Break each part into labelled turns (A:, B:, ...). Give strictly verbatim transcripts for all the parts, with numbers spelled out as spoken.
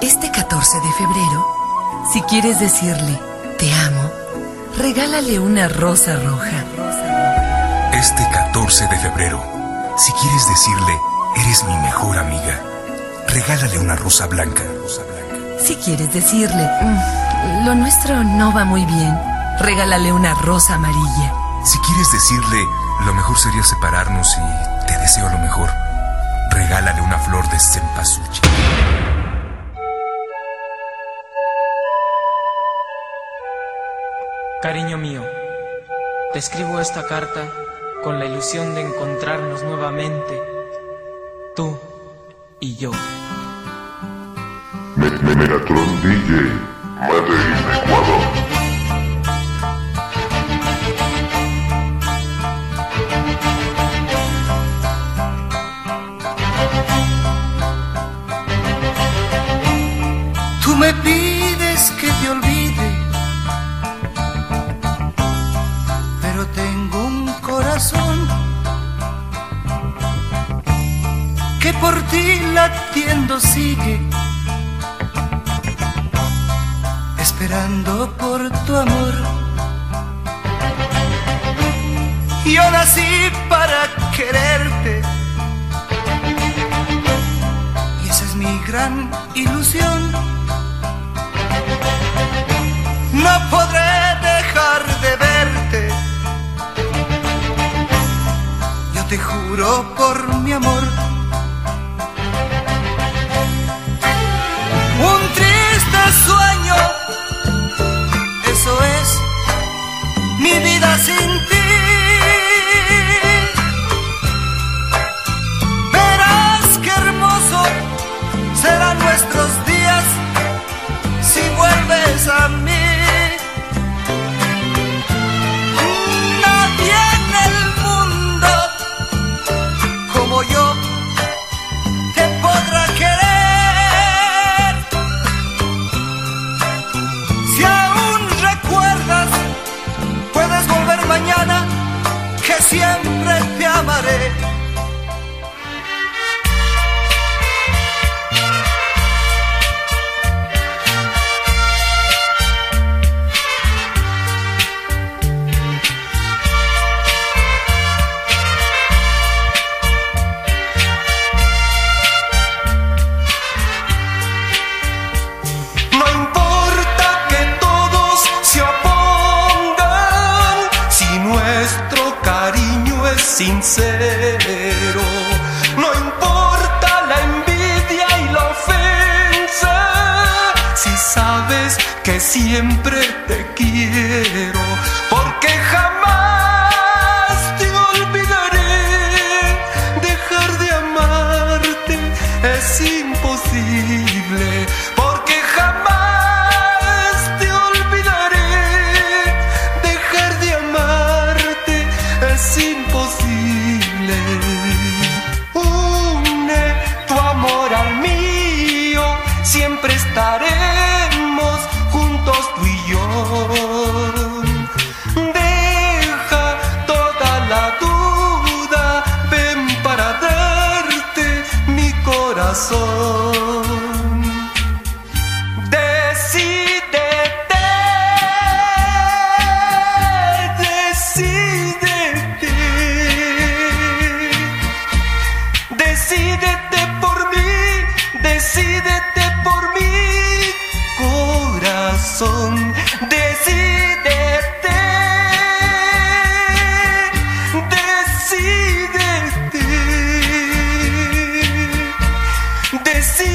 A: Este catorce de febrero, si quieres decirle te amo, regálale una rosa roja.
B: Este catorce de febrero, si quieres decirle eres mi mejor amiga, regálale una rosa blanca.
A: Si quieres decirle mmm, lo nuestro no va muy bien, regálale una rosa amarilla.
B: Si quieres decirle lo mejor sería separarnos y te deseo lo mejor, regálale una flor de cempasúchil.
C: Cariño mío, te escribo esta carta con la ilusión de encontrarnos nuevamente, tú y yo.
D: Me Megatron D J, Madrid, Ecuador.
E: Tú me pides que te olvide, pero tengo un corazón que por ti latiendo sigue, esperando por tu amor. Yo nací para quererte y esa es mi gran ilusión. No podré dejar de verte, yo te juro por mi amor. Un triste sueño, eso es mi vida sin ti. Verás qué hermoso serán nuestros días si vuelves a mí. Nadie en el mundo como yo te podrá querer. Si aún recuerdas, puedes volver mañana, que siempre te amaré.
F: Sincero, no importa la envidia y la ofensa, si sabes que siempre te quiero, porque jamás te olvidaré. Dejar de amarte es imposible, porque jamás te olvidaré. Dejar de amarte es imposible. Une tu amor al mío, siempre estaremos juntos tú y yo. Deja toda la duda, ven para darte mi corazón. Decídete por mí, decídete por mi corazón. Decídete, decídete, decídete.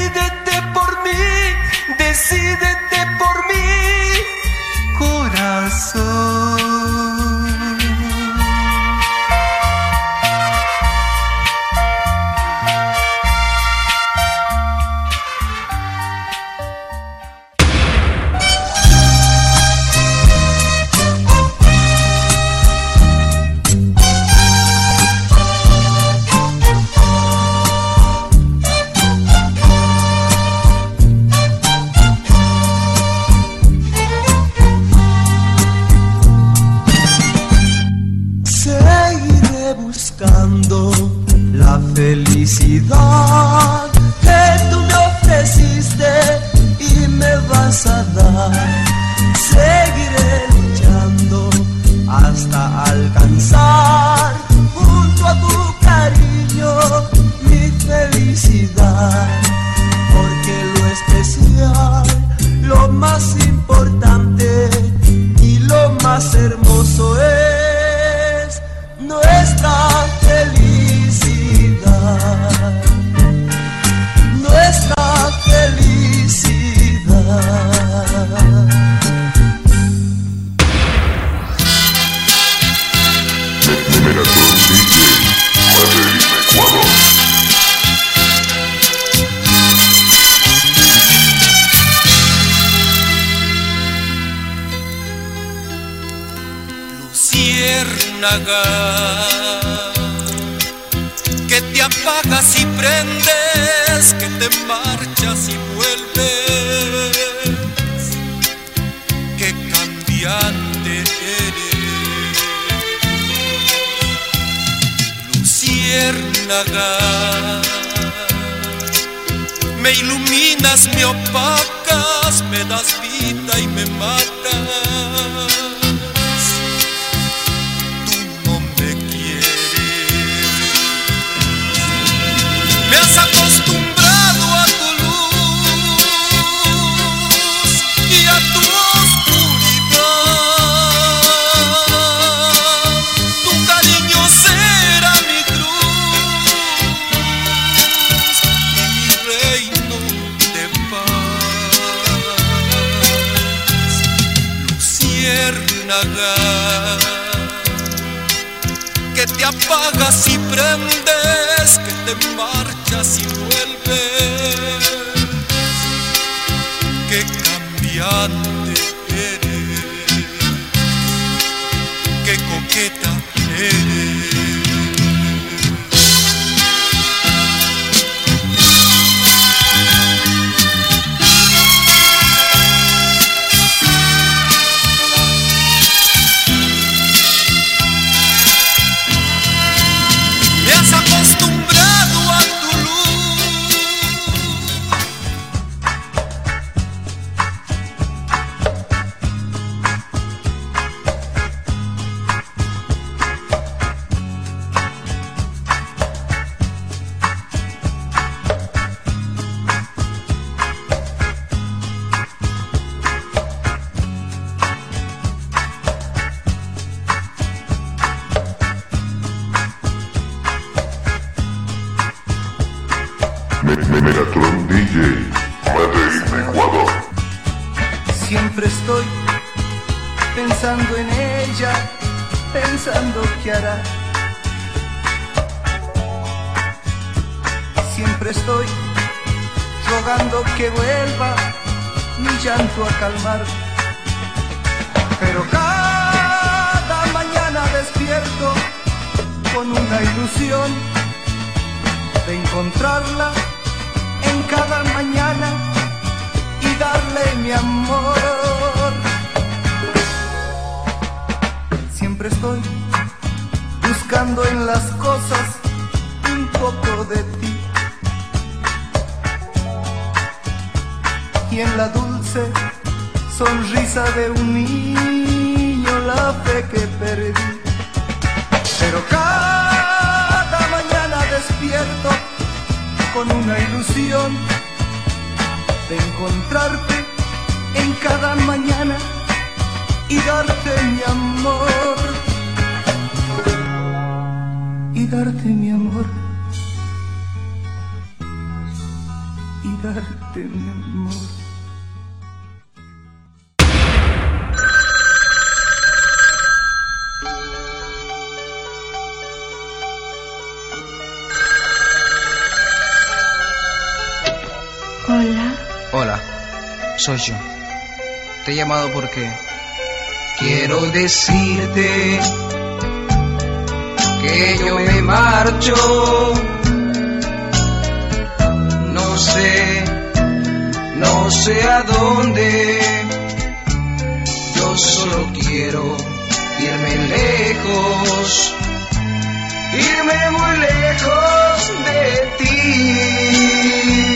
F: luciérnaga que te apagas y prendes, que te marchas y vuelves, que cambiante eres. Luciérnaga, me iluminas, me opacas, me das vida y me matas. Tú no me quieres. Me has acostumbrado a tu luz y a tu oscuridad. Tu cariño será mi cruz y mi reino de paz. Luciérnaga, que te apagas y prendes, que te marchas y vuelves, que cambiante eres, que coqueta eres. Me has acostumbrado a tu
D: Megatron D J, Madrid, Ecuador.
E: Siempre estoy pensando en ella, pensando qué hará. Siempre estoy rogando que vuelva mi llanto a calmar. Pero cada mañana despierto con una ilusión de encontrarla en cada mañana y darle mi amor. Siempre estoy buscando en las cosas un poco de ti, y en la dulce sonrisa de un niño la fe que perdí. Pero cada mañana despierto con una ilusión de encontrarte en cada mañana y darte mi amor, y darte mi amor, y darte mi amor.
G: Hola.
H: Hola, soy yo. Te he llamado porque quiero decirte que yo me marcho. No sé, no sé a dónde. Yo solo quiero irme lejos, irme muy lejos de ti.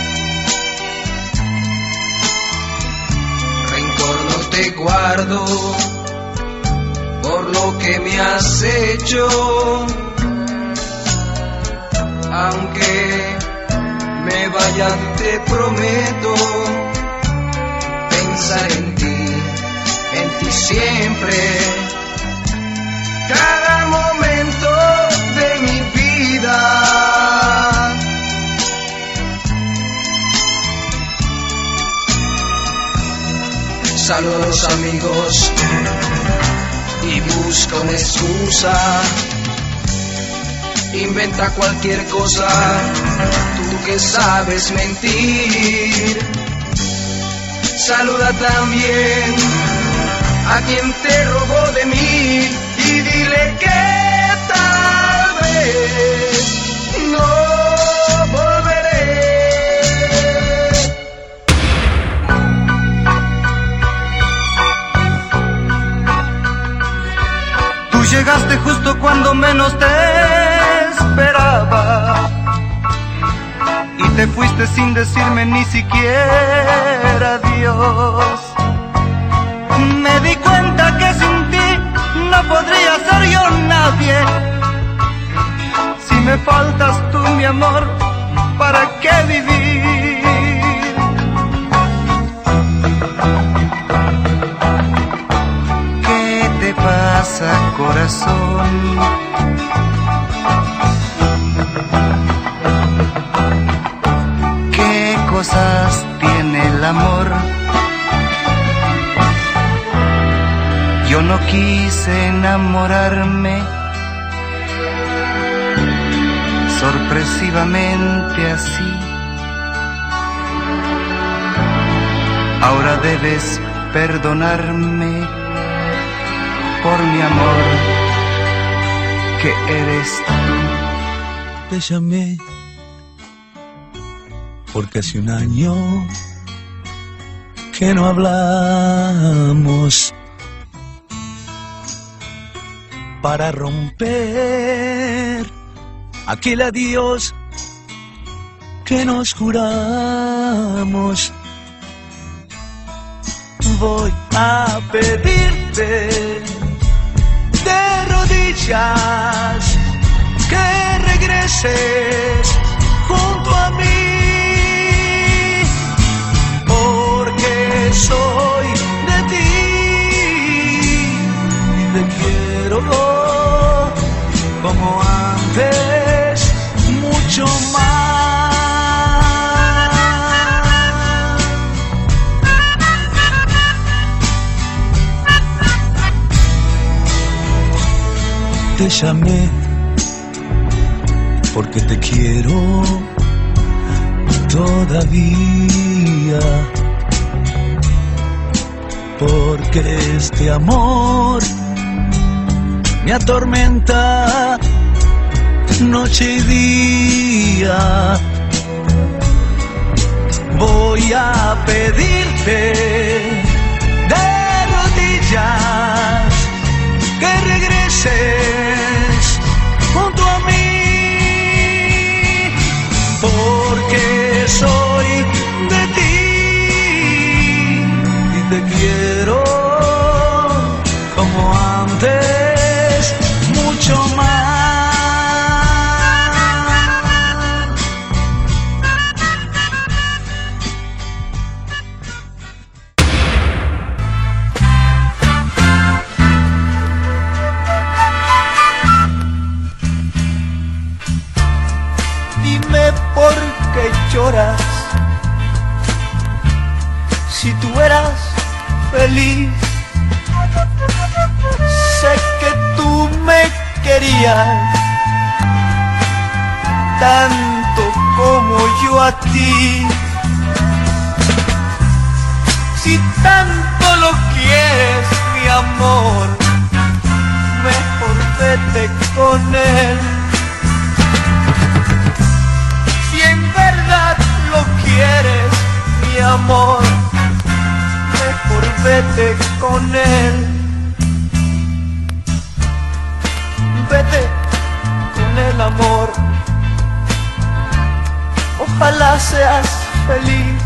H: Te guardo por lo que me has hecho, aunque me vaya te prometo pensar en ti, en ti siempre, cada momento de mi vida. Saludo a los amigos y busca una excusa, inventa cualquier cosa, tú que sabes mentir. Saluda también a quien te robó de mí y y dile que tal vez no volveré.
E: Tú llegaste justo cuando menos te esperaba y te fuiste sin decirme ni siquiera adiós. Me di cuenta que sin ti no podría ser yo nadie. Si me faltas tú, mi amor, ¿para qué vivir? ¿Qué te pasa, corazón? ¿Qué cosas tiene el amor? Yo no quise enamorarme sorpresivamente así. Ahora debes perdonarme por mi amor, que eres tú.
G: Te llamé porque hace un año que no hablamos, para romper aquel adiós que nos juramos. Voy a pedirte de rodillas que regreses junto a mí, porque soy de ti y te quiero como antes, mucho más. Te llamé porque te quiero todavía, porque este amor me atormenta noche y día. Voy a pedirte de rodillas que regreses junto a mí, porque soy de ti y te quiero como antes, mucho más.
E: Dime por qué lloras, si tú eras feliz. Sé que tú me querías tanto como yo a ti. Si tanto lo quieres, mi amor, mejor vete con él. Si en verdad lo quieres, mi amor, mejor vete con él. Vete con el amor, ojalá seas feliz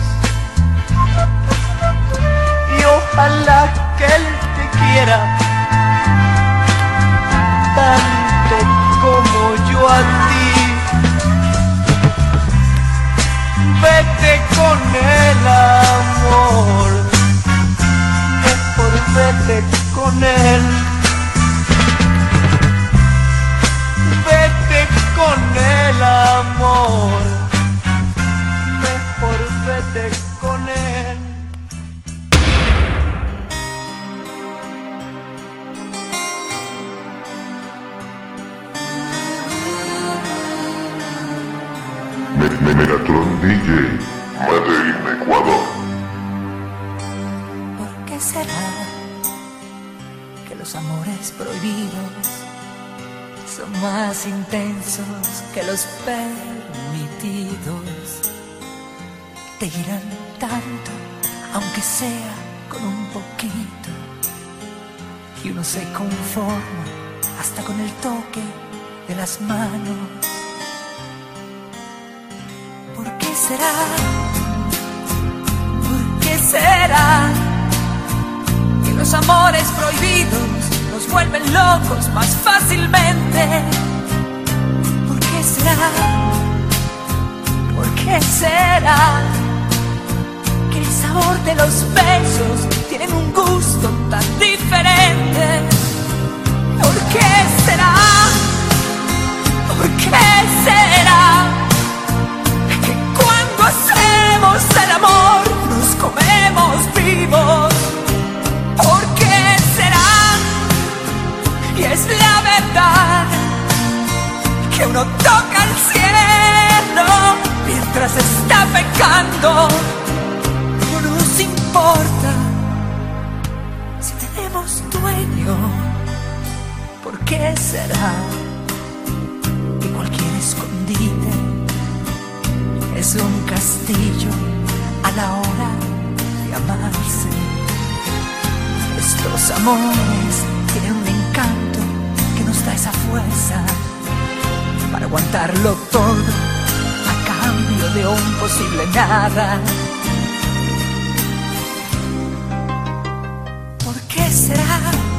E: y ojalá que él te quiera tanto como yo a ti. Vete con el amor, mejor vete con él. Vete con el amor, mejor vete con él.
D: Megatron D J, Medellín, Ecuador.
I: ¿Por qué será que
A: los amores prohibidos son más intensos que los permitidos. Te irán tanto, aunque sea con un poquito, y uno se conforma hasta con el toque de las manos. ¿Por qué será? ¿Por qué será que los amores prohibidos nos vuelven locos más fácilmente? ¿Por qué será? ¿Por qué será que el sabor de los besos tienen un gusto tan diferente? ¿Por qué será? ¿Por qué será que cuando hacemos el amor nos comemos vivos? ¿Por qué será? Y es la verdad que uno toca el cielo mientras está pecando. No nos importa si tenemos dueño. ¿Por qué será que cualquier escondite es un castillo a la hora de amarse? Estos amores tienen un encanto que nos da esa fuerza para aguantarlo todo a cambio de un posible nada. ¿Por qué será?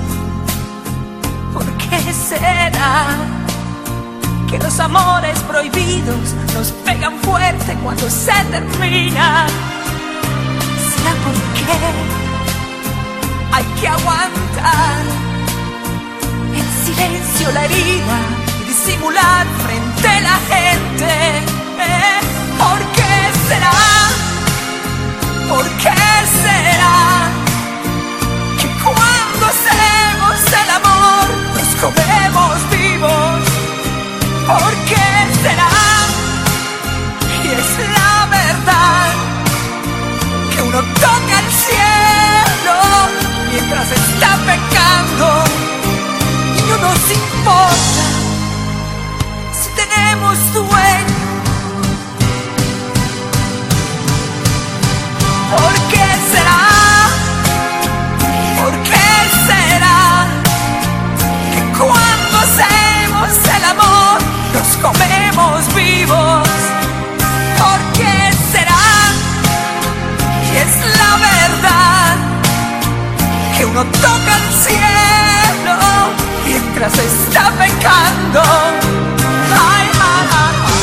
A: ¿Por qué será que los amores prohibidos nos pegan fuerte cuando se terminan? ¿Será porque hay que aguantar en silencio la herida y disimular frente a la gente? ¿Eh? ¿Por qué será? ¿Por qué será que cuando hacemos el amor nos comemos vivos? ¿Por qué será? Y es la verdad que uno toca el cielo mientras está pecando, y no nos importa si tenemos dueño. ¿Por qué será? ¿Por qué será que cuando hacemos el amor nos comemos vivos? ¿Por qué será? Y es la verdad que uno toca el cielo mientras está pecando. Ay, ay, ay, ay.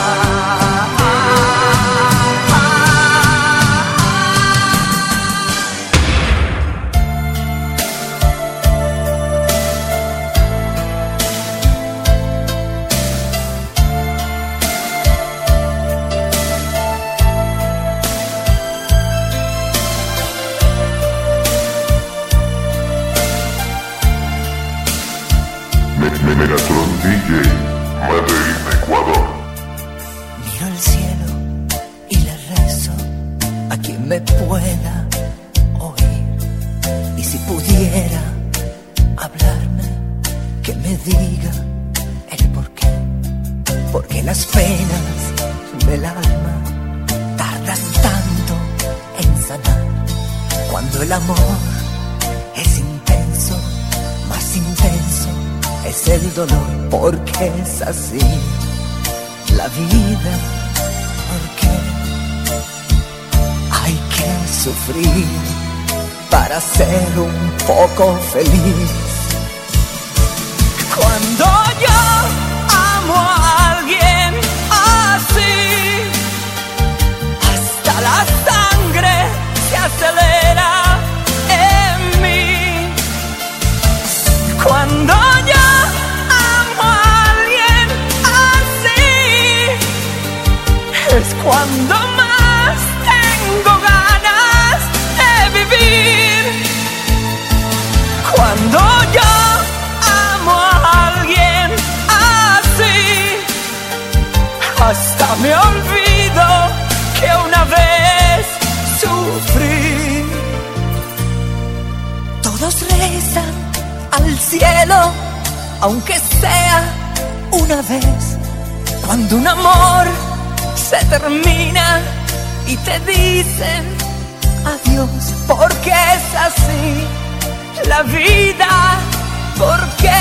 D: Megatron D J, Madrid, Ecuador.
A: Miro el cielo y le rezo a quien me pueda oír. Y si pudiera hablarme, que me diga el porqué. Porque las penas del alma tardan tanto en sanar. Cuando el amor es intenso, más intenso es el dolor, porque es así la vida, porque hay que sufrir para ser un poco feliz. Cuando yo amo a alguien así, hasta la sangre se acelera en mí. Cuando yo es cuando más tengo ganas de vivir. Cuando yo amo a alguien así, hasta me olvido que una vez sufrí. Todos rezan a aunque sea una vez, cuando un amor se termina y te dicen adiós, porque es así la vida, porque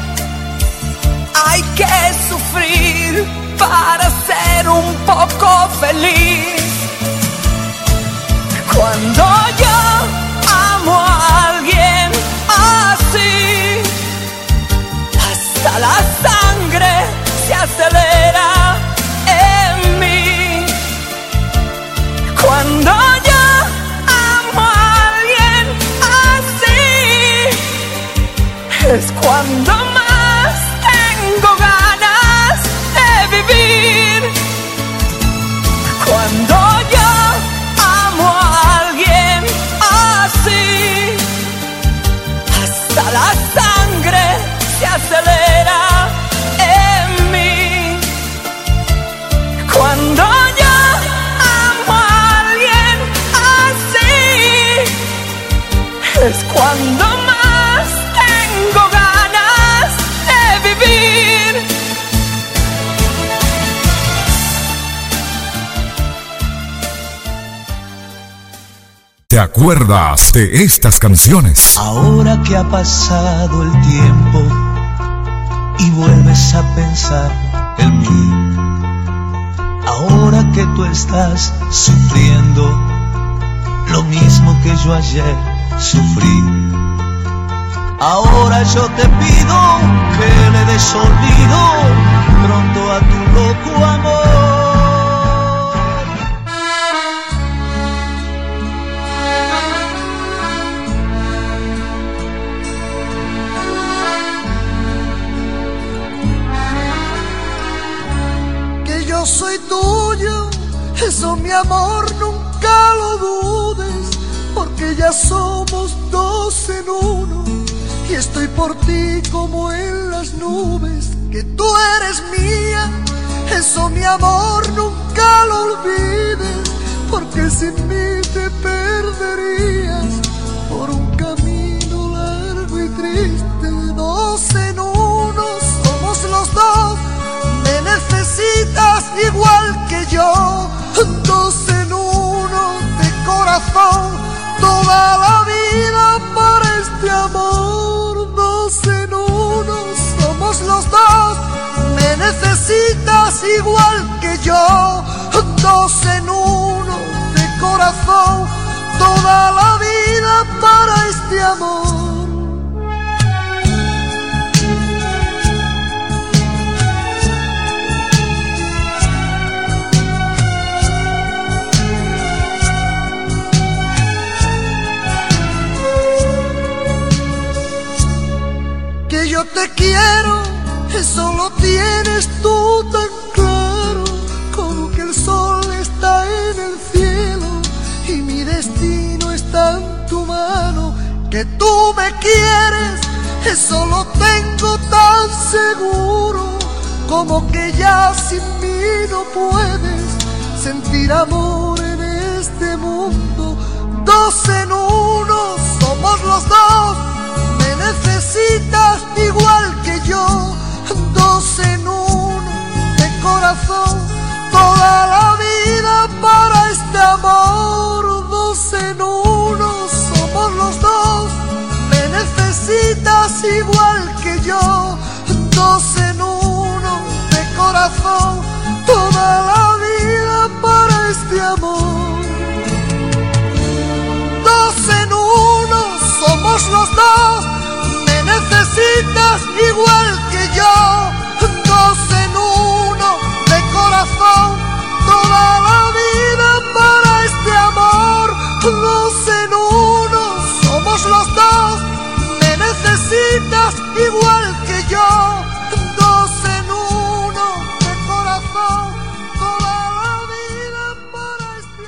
A: hay que sufrir para ser un poco feliz. Cuando yo amo a alguien así, hasta la sangre se acelera en mí. Cuando yo amo a alguien así, es cuando más tengo ganas de vivir. Cuando yo amo a alguien así, hasta la sangre se acelera en mí. Cuando yo amo a alguien así, es cuando más tengo ganas de vivir.
B: ¿Te acuerdas de estas canciones?
G: Ahora que ha pasado el tiempo y vuelves a pensar en mí, ahora que tú estás sufriendo lo mismo que yo ayer sufrí, ahora yo te pido que le des olvido pronto a tu loco amor.
I: Yo soy tuyo, eso mi amor nunca lo dudes, porque ya somos dos en uno, y estoy por ti como en las nubes, que tú eres mía, eso mi amor nunca lo olvides, porque sin mí te perderías por un camino largo y triste. Dos en uno somos los dos, me necesitas igual que yo, dos en uno de corazón, toda la vida para este amor. Dos en uno somos los dos, me necesitas igual que yo, dos en uno de corazón, toda la vida para este amor. Yo te quiero, eso lo tienes tú tan claro, como que el sol está en el cielo y mi destino está en tu mano. Que tú me quieres, eso lo tengo tan seguro, como que ya sin mí no puedes sentir amor en este mundo. Dos en uno somos los dos, necesitas igual que yo, dos en uno de corazón, toda la vida para este amor. Dos en uno somos los dos, me necesitas igual que yo, dos en uno de corazón, toda la vida para este amor. Dos en uno somos los dos, necesitas igual que yo, dos en uno de corazón, toda la vida para este amor. Dos en uno somos los dos, me necesitas igual que yo, dos en uno de corazón, toda la vida para este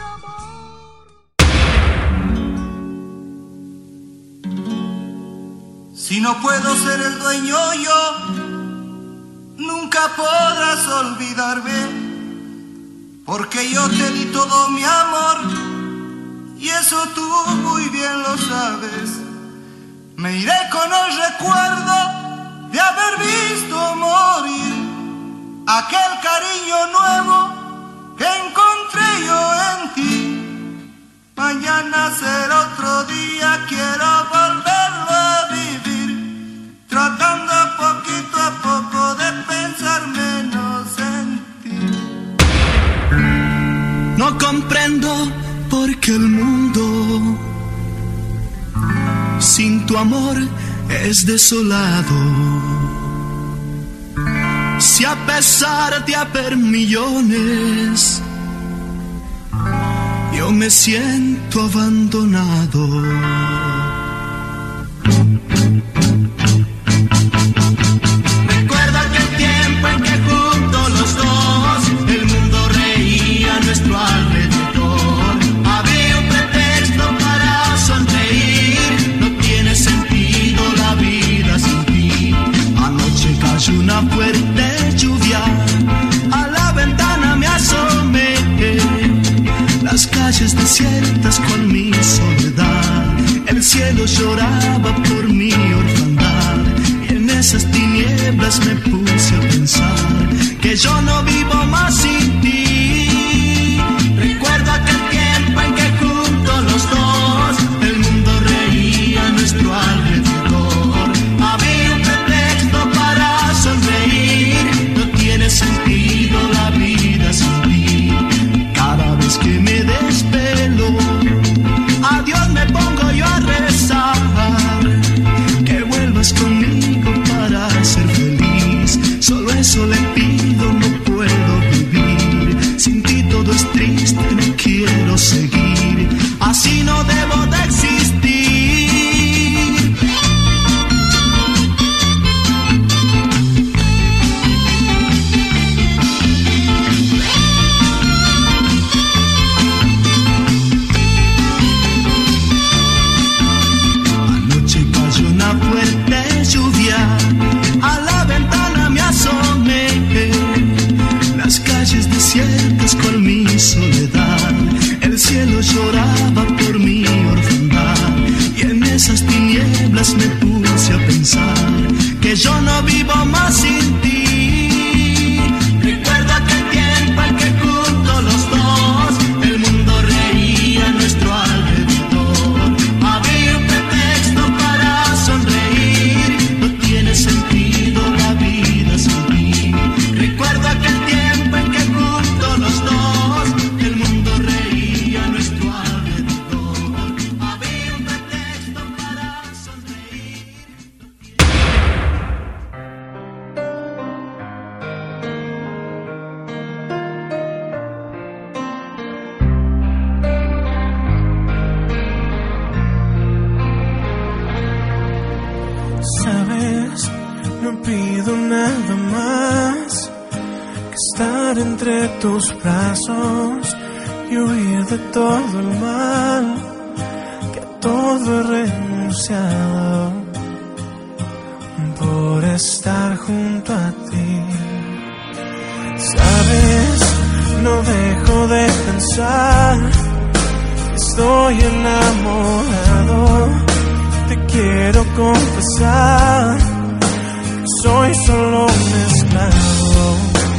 I: amor.
E: Si no puedo ser el dueño yo, nunca podrás olvidarme, porque yo te di todo mi amor, y eso tú muy bien lo sabes. Me iré con el recuerdo de haber visto morir aquel cariño nuevo que encontré yo en ti. Mañana será otro día, quiero volverlo a vivir, tratando poquito a poco de pensar menos en ti.
G: No comprendo por qué el mundo sin tu amor es desolado. Si a pesar de haber millones, yo me siento abandonado. Recuerda aquel tiempo en que juntos los dos el mundo reía a nuestro alrededor. Había un pretexto para sonreír, no tiene sentido la vida sin ti. Anoche cayó una fuerte lluvia, a la ventana me asomé. Las calles desiertas con mi soledad, el cielo lloraba por mi orfandad. Y en esas tinieblas me puse a pensar que yo no vivo más sin ti. Recuerdo aquel tiempo en que juntos los dos el mundo reía a nuestro alrededor. Había un pretexto para sonreír, no tiene sentido la vida sin ti. Cada vez que me despelo, a Dios me pongo yo a rezar, que vuelvas conmigo para ser feliz. Solo eso le pido, no puedo vivir. Sin ti todo es triste, no quiero seguir. Así no debo de existir. Fuerte lluvia, a la ventana me asomé. Las calles desiertas con mi soledad, el cielo lloraba por mi orfandad. Y en esas tinieblas me puse a pensar que yo no vivo más sin ti. Recuerdo aquel tiempo en que juntos los dos el mundo reía a nuestro alrededor. Había un pretexto para sonreír, no tiene sentido la vida sin ti. Recuerdo aquel tiempo en que juntos los dos el mundo reía a nuestro alrededor. Había un pretexto para sonreír.
J: Sabes, no pido nada más que estar entre tus brazos y huir de todo el mal, que a todo he renunciado por estar junto a ti. Sabes, no dejo de pensar, estoy enamorado. Te quiero confesar que soy solo un esclavo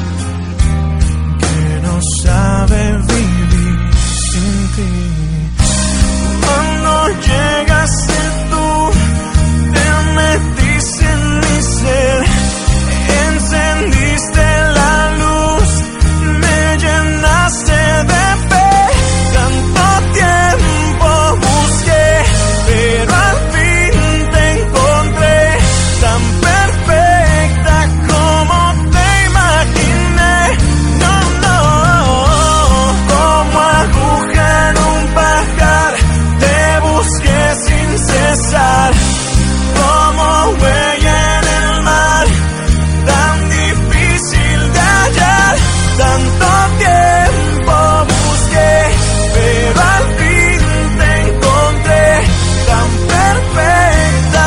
J: que no sabe vivir sin ti. Cuando llegaste tú, te metiste en mi ser, encendiste la luz, me llenaste de fe. Tanto tiempo busqué, pero al fin te encontré, tan perfecta como te imaginé. No, no, como aguja en un pajar, te busqué sin cesar, como huella en el mar, tan difícil de hallar. Tanto tiempo busqué, pero al fin te encontré, tan perfecta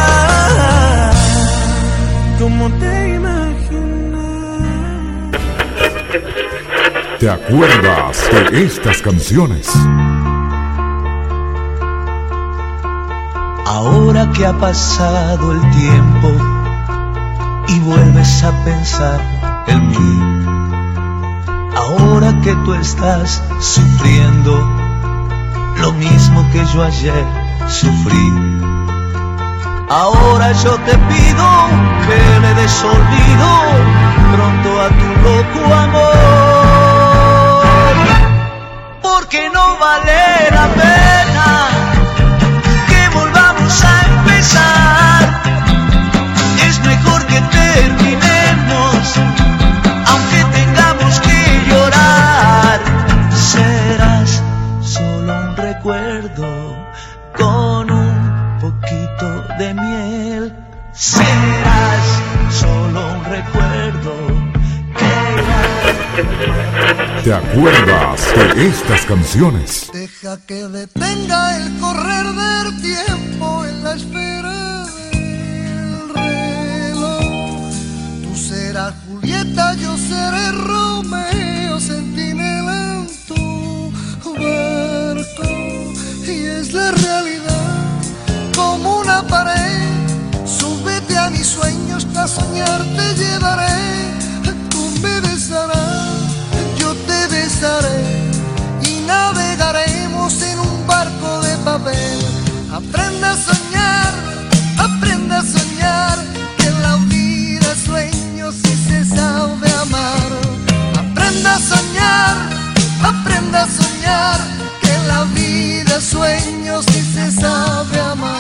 J: como te imaginé.
K: ¿Te acuerdas de estas canciones?
G: Ahora que ha pasado el tiempo y vuelves a pensar en mí. Ahora que tú estás sufriendo lo mismo que yo ayer sufrí, ahora yo te pido que le des olvido pronto a tu loco amor, porque no vale la pena que volvamos a empezar. Es mejor que terminemos, aunque tengamos que llorar. Serás solo un recuerdo con un poquito de miel. Serás solo un recuerdo que...
K: ¿Te acuerdas de estas canciones?
I: Deja que detenga el correr del tiempo en la esfera del reloj. Tú serás Julieta, yo seré Romeo, centinela en tu barco. Y es la realidad como una pared. Súbete a mis sueños, que a soñar te llevaré. Tú me besarás, yo te besaré y navegaremos en un barco de papel. Aprenda a soñar, aprenda a soñar, que la vida es sueño si se sabe amar. Aprenda a soñar, aprenda a soñar, que la vida es sueño si se sabe amar.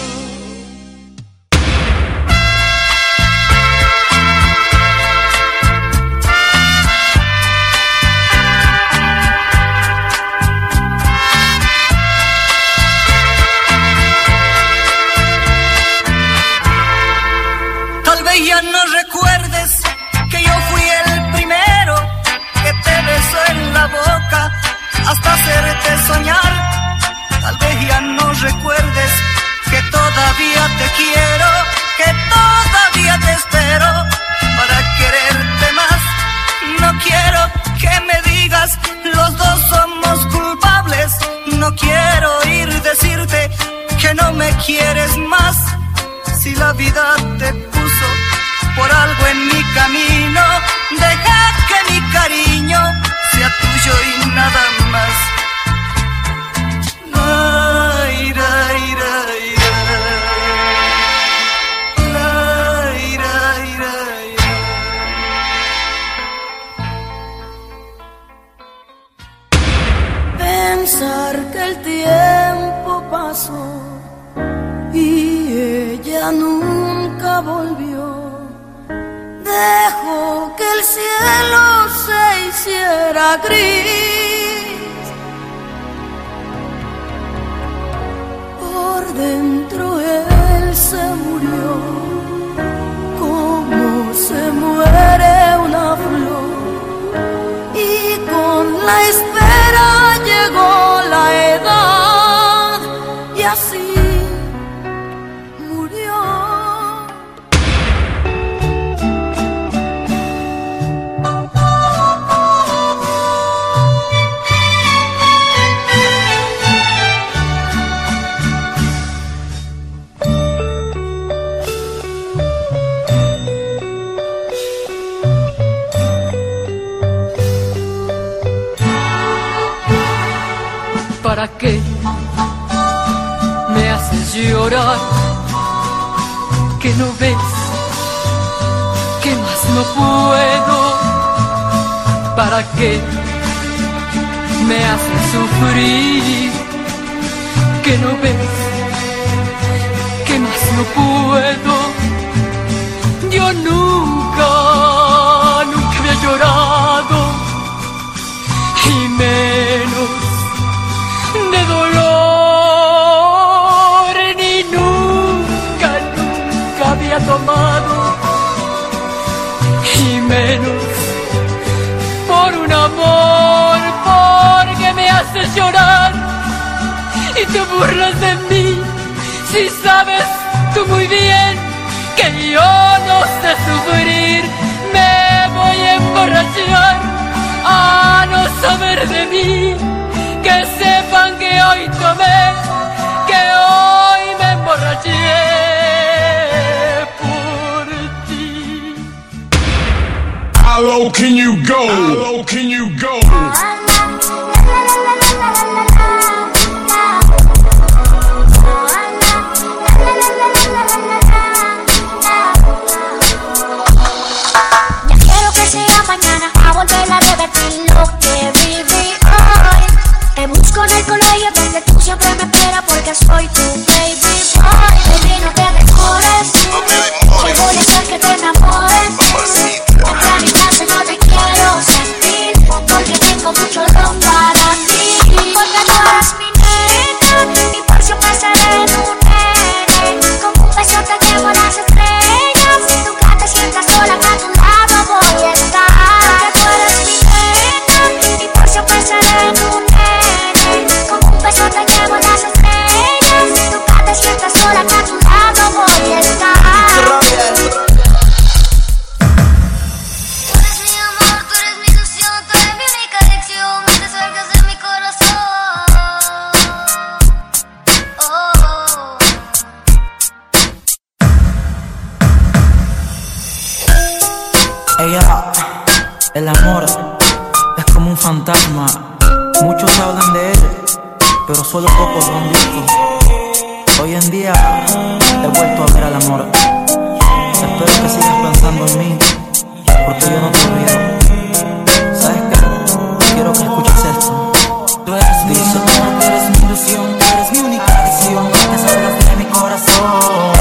L: Ya no recuerdes que yo fui el primero que te besó en la boca hasta hacerte soñar. Tal vez ya no recuerdes que todavía te quiero, que todavía te espero para quererte más. No quiero que me digas los dos somos culpables. No quiero oír decirte que no me quieres más. Si la vida te puso por algo en mi camino, deja que mi cariño sea tuyo y nada más. Ay, ay, ay, ay, ay, ay, ay.
M: Pensar que el tiempo pasó y ella nunca volvió. Dejó que el cielo se hiciera gris. Por dentro él se murió, como se muere una flor. Y con la espera llegó la edad y así
N: ¿para qué me haces llorar? Que no ves que más no puedo. ¿Para qué me haces sufrir? Que no ves que más no puedo. Yo nunca, nunca había llorado, y menos de dolor, ni nunca, nunca había tomado, y menos por un amor, porque me haces llorar y te burlas de mí. Si sabes tú muy bien que yo no sé sufrir, me voy a emborrachar a no saber de mí. Que sepan que hoy tomé, que hoy me emborraché por ti.
K: low can you go? How low can you go?
O: Ya quiero que sea mañana a volver a repetir lo que viví hoy. Te busco en el colegio donde tú siempre me esperas porque soy tu baby boy. Baby, no te demores, que voy a hacer que te enamores. Entra a mi casa, no te quiero sentir porque tengo mucho love para ti. Porque tú eres mi nena y por si pasaré en un nene. Con un beso te llevo a las estrellas. Nunca te sientas sola, que a tu lado voy a estar. Porque tú eres mi nena y por si pasaré en un nene. Con un beso te llevo a las estrellas. Nunca te sientas sola, que a tu lado voy a estar.
P: Ella, el amor es como un fantasma. Muchos hablan de él, pero solo pocos lo han visto. Hoy en día he vuelto a ver al amor. Espero que sigas pensando en mí, porque yo no te olvido. ¿Sabes qué? Quiero que escuches esto. Tú eres mi amor, tú eres mi ilusión, tú eres mi única adicción. No te salgas de mi corazón.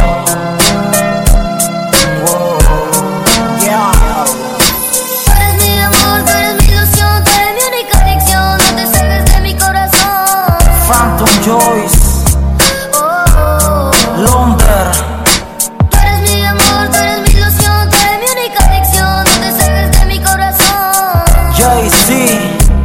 P: Joyce, oh, Londer.
O: Tú eres mi amor, tú eres mi ilusión, tú eres mi única adicción. No te salgas de mi corazón.
P: Jay-Z,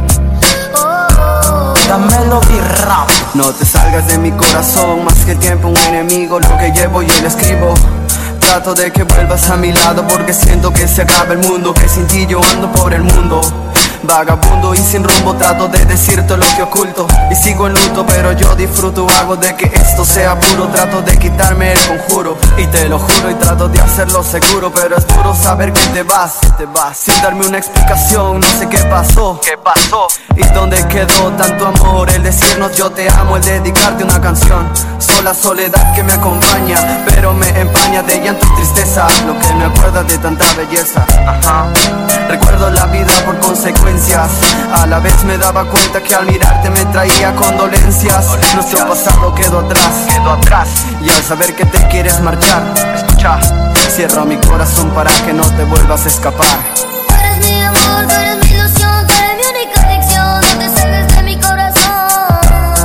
P: oh, The Melody Rap.
Q: No te salgas de mi corazón, más que tiempo un enemigo. Lo que llevo yo le escribo. Trato de que vuelvas a mi lado porque siento que se acaba el mundo. Que sin ti yo ando por el mundo. Vagabundo y sin rumbo, trato de decirte lo que oculto. Y sigo en luto, pero yo disfruto, hago de que esto sea puro. Trato de quitarme el conjuro, y te lo juro, y trato de hacerlo seguro. Pero es duro saber que te vas, que te vas sin darme una explicación, no sé qué pasó, qué pasó y dónde quedó tanto amor. El decirnos yo te amo, el dedicarte una canción. Sola soledad que me acompaña, pero me empaña de llanto y tristeza. Lo que me acuerda de tanta belleza. Ajá. Recuerdo la vida por consecuencias. A la vez me daba cuenta que al mirarte me traía condolencias. Nuestro pasado quedó atrás, quedó atrás. Y al saber que te quieres marchar, escucha, cierro mi corazón para que no te vuelvas a escapar.
O: Tú eres mi amor, tú eres mi ilusión, tú eres mi única adicción. No te salgas de mi corazón.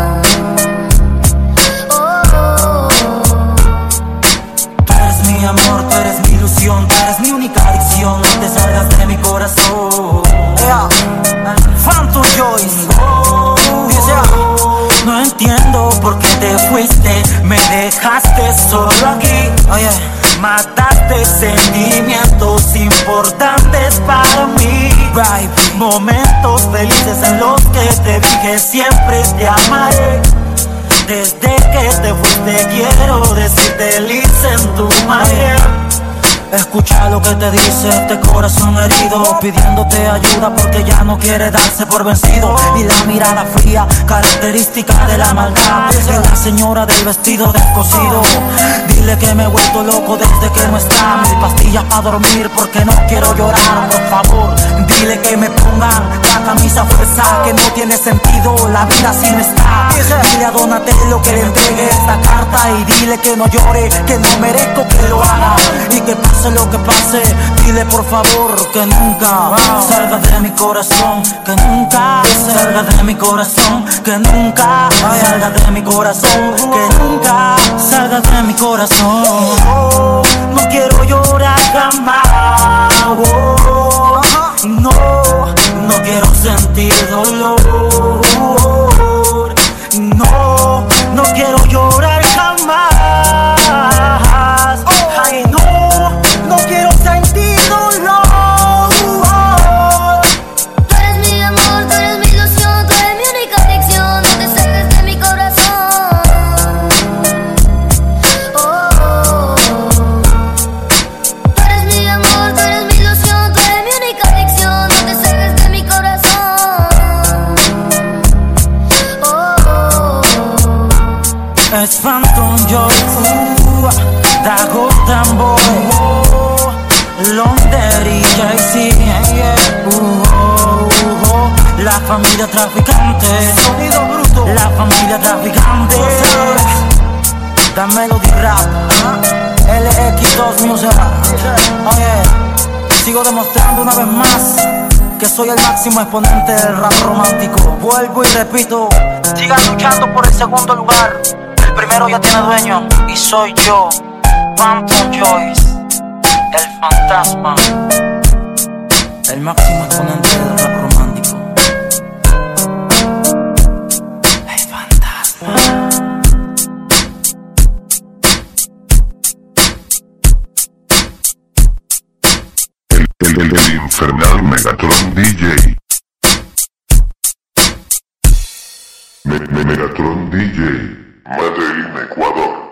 O: Oh.
P: Tú eres mi amor, tú eres mi ilusión, tú eres mi única adicción. No te salgas de mi corazón. Yeah. Phantom Joyce, oh, yeah. No entiendo por qué te fuiste, me dejaste solo aquí. Oh, yeah. Mataste sentimientos importantes para mí. Right. Momentos felices en los que te dije siempre te amaré. Desde que te fuiste quiero decirte listen to my head. Escucha lo que te dice este corazón herido, pidiéndote ayuda porque ya no quiere darse por vencido. Y la mirada fría, característica de la maldad, es la señora del vestido descosido. Dile que me he vuelto loco desde que no está. Mis pastillas para dormir porque no quiero llorar. Por favor, dile que me pongan la camisa fuerza, que no tiene sentido la vida si no está. Dile a Donatello que le entregue esta carta y dile que no llore, que no merezco que lo haga. Y que pase lo que pase, dile por favor que nunca salga de mi corazón, que nunca salga de mi corazón, que nunca salga de mi corazón, que nunca salga de mi corazón. No quiero llorar jamás, no, no quiero sentir dolor, no, no quiero llorar jamás. Ay, no. No quiero sentir dolor.
O: Tú eres mi amor, tú eres mi ilusión, tú eres mi única adicción. No te salgas de mi corazón. Oh. Tú eres mi amor, tú eres mi ilusión, tú eres mi única adicción.
P: Es Phantom Joyce, uh, Dago Tambo, uh, Londres y Jay-Z, yeah, yeah. uh, uh, uh, La familia traficante, sonido bruto, la familia traficante. Da Melody Rap, uh, L X dos Music. Oye, sigo demostrando una vez más que soy el máximo exponente del rap romántico. Vuelvo y repito, sigan luchando por el segundo lugar. El primero ya tiene dueño y soy yo, Phantom Joyce, el fantasma, el máximo exponente del rap romántico. El fantasma.
D: El, el, el infernal Megatron D J. Me, me, Megatron D J. Medellín, Ecuador.